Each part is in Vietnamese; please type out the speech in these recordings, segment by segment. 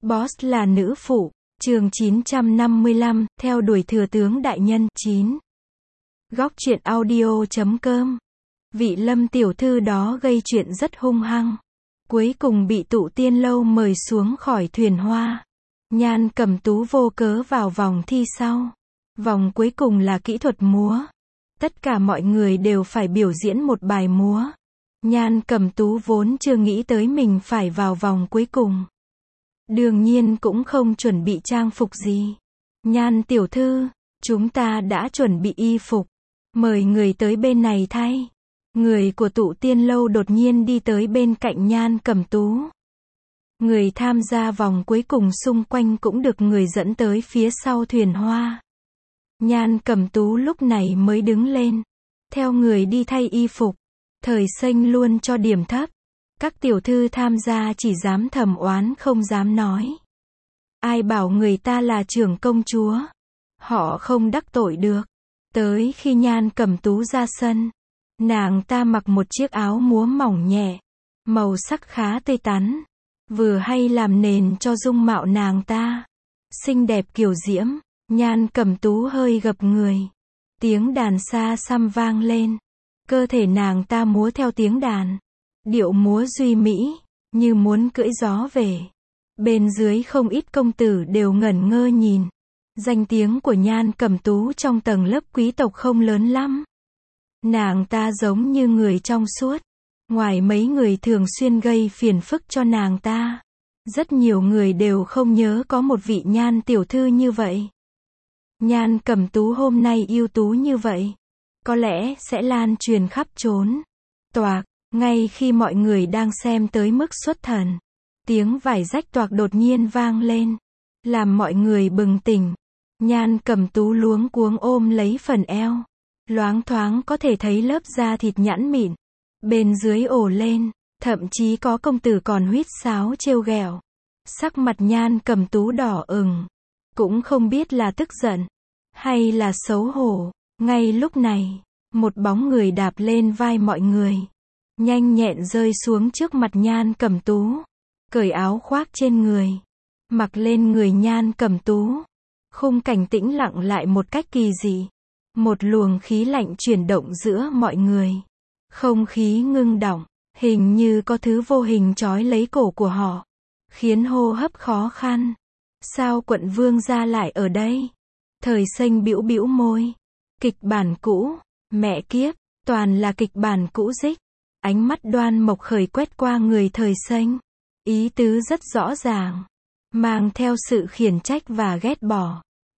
Boss là nữ phụ. Chương 955, theo đuổi thừa tướng đại nhân. 9. Góc truyện audio.com. Vị Lâm tiểu thư đó gây chuyện rất hung hăng. Cuối cùng bị Tụ Tiên Lâu mời xuống khỏi thuyền hoa. Nhan Cẩm Tú vô cớ vào vòng thi sau. Vòng cuối cùng là kỹ thuật múa. Tất cả mọi người đều phải biểu diễn một bài múa. Nhan Cẩm Tú vốn chưa nghĩ tới mình phải vào vòng cuối cùng. Đương nhiên cũng không chuẩn bị trang phục gì. Nhan tiểu thư, chúng ta đã chuẩn bị y phục. Mời người tới bên này thay. Người của Tụ Tiên Lâu đột nhiên đi tới bên cạnh Nhan Cẩm Tú. Người tham gia vòng cuối cùng xung quanh cũng được người dẫn tới phía sau thuyền hoa. Nhan Cẩm Tú lúc này mới đứng lên. Theo người đi thay y phục. Thời Xanh luôn cho điểm thấp. Các tiểu thư tham gia chỉ dám thầm oán không dám nói. Ai bảo người ta là trưởng công chúa. Họ không đắc tội được. Tới khi Nhan Cẩm Tú ra sân. Nàng ta mặc một chiếc áo múa mỏng nhẹ. Màu sắc khá tươi tắn. Vừa hay làm nền cho dung mạo nàng ta. Xinh đẹp kiều diễm. Nhan Cẩm Tú hơi gập người. Tiếng đàn xa xăm vang lên. Cơ thể nàng ta múa theo tiếng đàn. Điệu múa duy mỹ, như muốn cưỡi gió về. Bên dưới không ít công tử đều ngẩn ngơ nhìn. Danh tiếng của Nhan Cẩm Tú trong tầng lớp quý tộc không lớn lắm. Nàng ta giống như người trong suốt. Ngoài mấy người thường xuyên gây phiền phức cho nàng ta. Rất nhiều người đều không nhớ có một vị Nhan tiểu thư như vậy. Nhan Cẩm Tú hôm nay ưu tú như vậy. Có lẽ sẽ lan truyền khắp chốn. Toạc. Ngay khi mọi người đang xem tới mức xuất thần, tiếng vải rách toạc đột nhiên vang lên, làm mọi người bừng tỉnh. Nhan Cẩm Tú luống cuống ôm lấy phần eo, loáng thoáng có thể thấy lớp da thịt nhẵn mịn, bên dưới ổ lên, thậm chí có công tử còn huýt sáo trêu ghẹo. Sắc mặt Nhan Cẩm Tú đỏ ửng, cũng không biết là tức giận hay là xấu hổ. Ngay lúc này, một bóng người đạp lên vai mọi người. Nhanh nhẹn rơi xuống trước mặt Nhan Cẩm Tú. Cởi áo khoác trên người. Mặc lên người Nhan Cẩm Tú. Khung cảnh tĩnh lặng lại một cách kỳ dị. Một luồng khí lạnh chuyển động giữa mọi người. Không khí ngưng đọng. Hình như có thứ vô hình trói lấy cổ của họ. Khiến hô hấp khó khăn. Sao quận vương gia lại ở đây? Thời Xanh bĩu bĩu môi. Kịch bản cũ. Mẹ kiếp. Toàn là kịch bản cũ rích. Ánh mắt Đoan Mộc Khởi quét qua người Thời Xanh. Ý tứ rất rõ ràng. Mang theo sự khiển trách và ghét bỏ.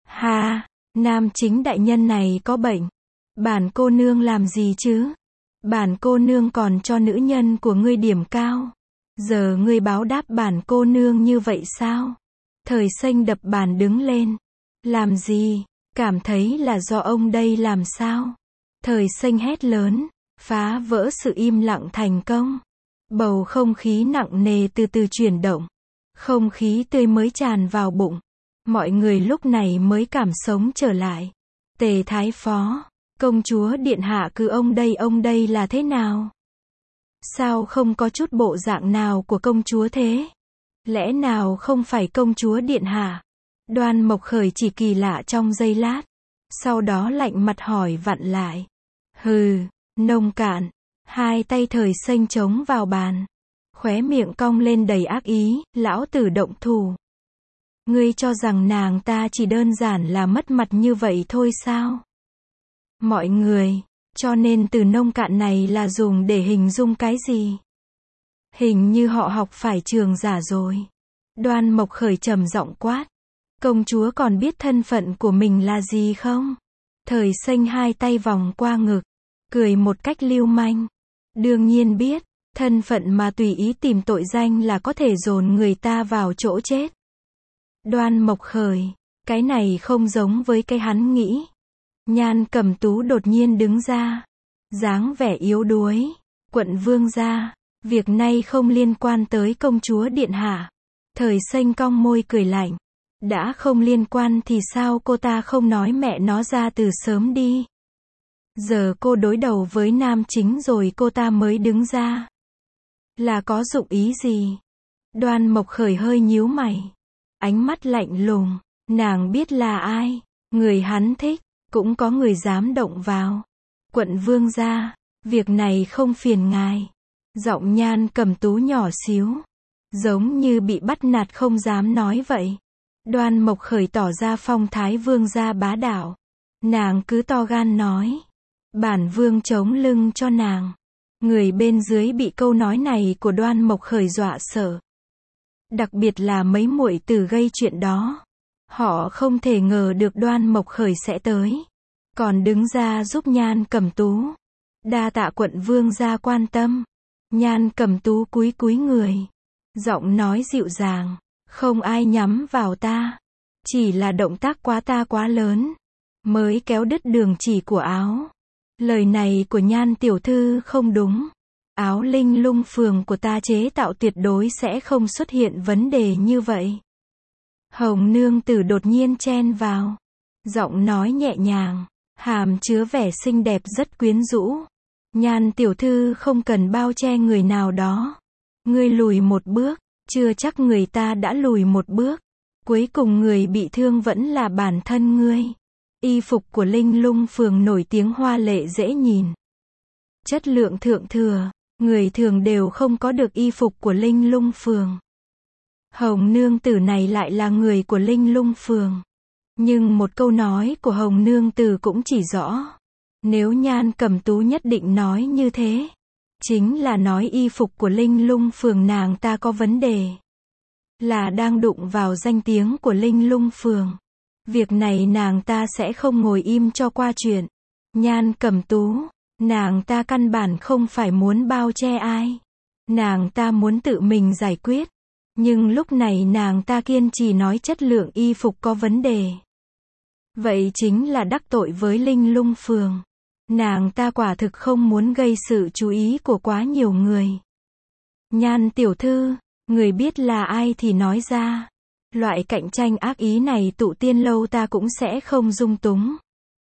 Ha, nam chính đại nhân này có bệnh. Bản cô nương làm gì chứ? Bản cô nương còn cho nữ nhân của ngươi điểm cao. Giờ ngươi báo đáp bản cô nương như vậy sao? Thời Xanh đập bàn đứng lên. Làm gì? Cảm thấy là do ông đây làm sao? Thời Xanh hét lớn. Phá vỡ sự im lặng thành công. Bầu không khí nặng nề từ từ chuyển động. Không khí tươi mới tràn vào bụng. Mọi người lúc này mới cảm sống trở lại. Tề Thái Phó, công chúa điện hạ cứ ông đây là thế nào? Sao không có chút bộ dạng nào của công chúa thế? Lẽ nào không phải công chúa điện hạ? Đoan Mộc Khởi chỉ kỳ lạ trong giây lát. Sau đó lạnh mặt hỏi vặn lại. Hừ. Nông cạn. Hai tay Thời Xanh chống vào bàn. Khóe miệng cong lên đầy ác ý. Lão tử động thủ. Ngươi cho rằng nàng ta chỉ đơn giản là mất mặt như vậy thôi sao? Mọi người. Cho nên từ nông cạn này là dùng để hình dung cái gì? Hình như họ học phải trường giả rồi. Đoan Mộc Khởi trầm giọng quát. Công chúa còn biết thân phận của mình là gì không? Thời Xanh hai tay vòng qua ngực. Cười một cách lưu manh. Đương nhiên biết, thân phận mà tùy ý tìm tội danh là có thể dồn người ta vào chỗ chết. Đoan Mộc Khởi, cái này không giống với cái hắn nghĩ. Nhan Cẩm Tú đột nhiên đứng ra. Dáng vẻ yếu đuối. Quận vương gia, việc này không liên quan tới công chúa điện hạ. Thời Xanh cong môi cười lạnh. Đã không liên quan thì sao cô ta không nói mẹ nó ra từ sớm đi. Giờ cô đối đầu với nam chính rồi cô ta mới đứng ra. Là có dụng ý gì? Đoan Mộc Khởi hơi nhíu mày. ánh mắt lạnh lùng. Nàng biết là ai, người hắn thích, cũng có người dám động vào. Quận vương gia, việc này không phiền ngài. Giọng Nhan Cẩm Tú nhỏ xíu, giống như bị bắt nạt không dám nói vậy. Đoan Mộc Khởi tỏ ra phong thái vương gia bá đạo. Nàng cứ to gan nói. Bản vương chống lưng cho nàng. Người bên dưới bị câu nói này của Đoan Mộc Khởi dọa sợ. Đặc biệt là mấy muội tử gây chuyện đó. Họ không thể ngờ được Đoan Mộc Khởi sẽ tới. Còn đứng ra giúp Nhan Cẩm Tú. Đa tạ quận vương gia quan tâm. Nhan Cẩm Tú cúi cúi người. Giọng nói dịu dàng. Không ai nhắm vào ta. Chỉ là động tác ta quá lớn. Mới kéo đứt đường chỉ của áo. Lời này của Nhan tiểu thư không đúng. Áo Linh Lung Phường của ta chế tạo tuyệt đối sẽ không xuất hiện vấn đề như vậy. Hồng nương tử đột nhiên chen vào. Giọng nói nhẹ nhàng. Hàm chứa vẻ xinh đẹp rất quyến rũ. Nhan tiểu thư không cần bao che người nào đó. Ngươi lùi một bước. Chưa chắc người ta đã lùi một bước. Cuối cùng người bị thương vẫn là bản thân ngươi. Y phục của Linh Lung Phường nổi tiếng hoa lệ dễ nhìn. Chất lượng thượng thừa. Người thường đều không có được y phục của Linh Lung Phường. Hồng nương tử này lại là người của Linh Lung Phường. Nhưng một câu nói của Hồng nương tử cũng chỉ rõ. Nếu Nhan Cẩm Tú nhất định nói như thế. Chính là nói y phục của Linh Lung Phường nàng ta có vấn đề. Là đang đụng vào danh tiếng của Linh Lung Phường. Việc này nàng ta sẽ không ngồi im cho qua chuyện. Nhan Cẩm Tú, nàng ta căn bản không phải muốn bao che ai. Nàng ta muốn tự mình giải quyết. Nhưng lúc này nàng ta kiên trì nói chất lượng y phục có vấn đề. Vậy chính là đắc tội với Linh Lung Phường. Nàng ta quả thực không muốn gây sự chú ý của quá nhiều người. Nhan tiểu thư, người biết là ai thì nói ra. Loại cạnh tranh ác ý này Tụ Tiên Lâu ta cũng sẽ không dung túng.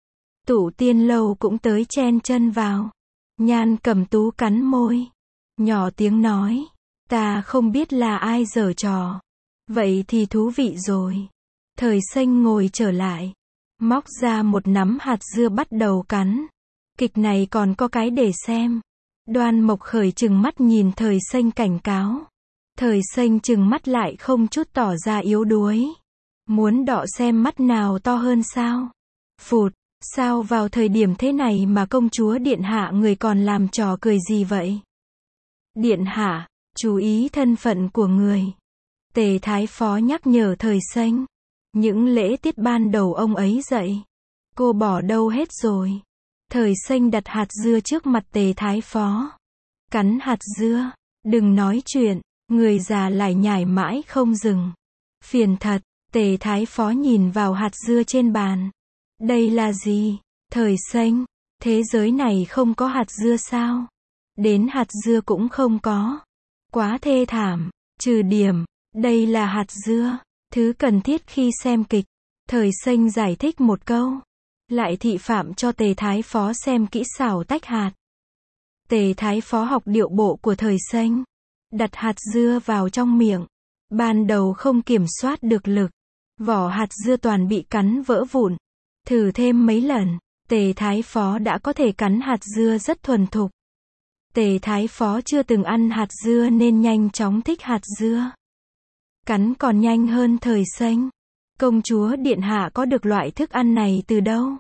Tụ Tiên Lâu cũng tới chen chân vào. Nhan Cẩm Tú cắn môi. Nhỏ tiếng nói. Ta không biết là ai giở trò. Vậy thì thú vị rồi. Thời Xanh ngồi trở lại. Móc ra một nắm hạt dưa bắt đầu cắn. Kịch này còn có cái để xem. Đoan Mộc Khởi trừng mắt nhìn Thời Xanh cảnh cáo. Thời Xanh trừng mắt lại không chút tỏ ra yếu đuối. Muốn đọ xem mắt nào to hơn sao? Phụt, sao vào thời điểm thế này mà công chúa điện hạ người còn làm trò cười gì vậy? Điện hạ, chú ý thân phận của người. Tề Thái Phó nhắc nhở Thời Xanh. Những lễ tiết ban đầu ông ấy dạy. Cô bỏ đâu hết rồi? Thời Xanh đặt hạt dưa trước mặt Tề Thái Phó. Cắn hạt dưa. Đừng nói chuyện. Người già lại nhải mãi không dừng. Phiền thật. Tề Thái Phó nhìn vào hạt dưa trên bàn. Đây là gì? Thời Xanh. Thế giới này không có hạt dưa sao? Đến hạt dưa cũng không có. Quá thê thảm. Trừ điểm. Đây là hạt dưa. Thứ cần thiết khi xem kịch. Thời Xanh giải thích một câu. Lại thị phạm cho Tề Thái Phó xem kỹ xảo tách hạt. Tề Thái Phó học điệu bộ của Thời Xanh. Đặt hạt dưa vào trong miệng. Ban đầu không kiểm soát được lực. Vỏ hạt dưa toàn bị cắn vỡ vụn. Thử thêm mấy lần. Tề Thái Phó đã có thể cắn hạt dưa rất thuần thục. Tề Thái Phó chưa từng ăn hạt dưa nên nhanh chóng thích hạt dưa. Cắn còn nhanh hơn Thời Xanh. Công chúa điện hạ có được loại thức ăn này từ đâu?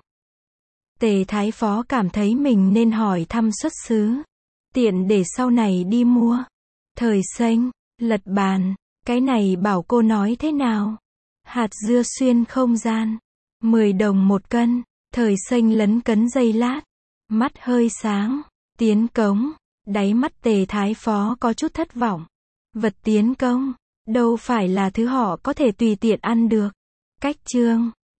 Tề Thái Phó cảm thấy mình nên hỏi thăm xuất xứ. Tiện để sau này đi mua. Thời Xanh, lật bàn. Cái này bảo cô nói thế nào? Hạt dưa xuyên không gian. 10 đồng một cân. Thời Xanh lấn cấn giây lát. Mắt hơi sáng. Tiến cống. Đáy mắt Tề Thái Phó có chút thất vọng. Vật tiến công. Đâu phải là thứ họ có thể tùy tiện ăn được. Cách chương.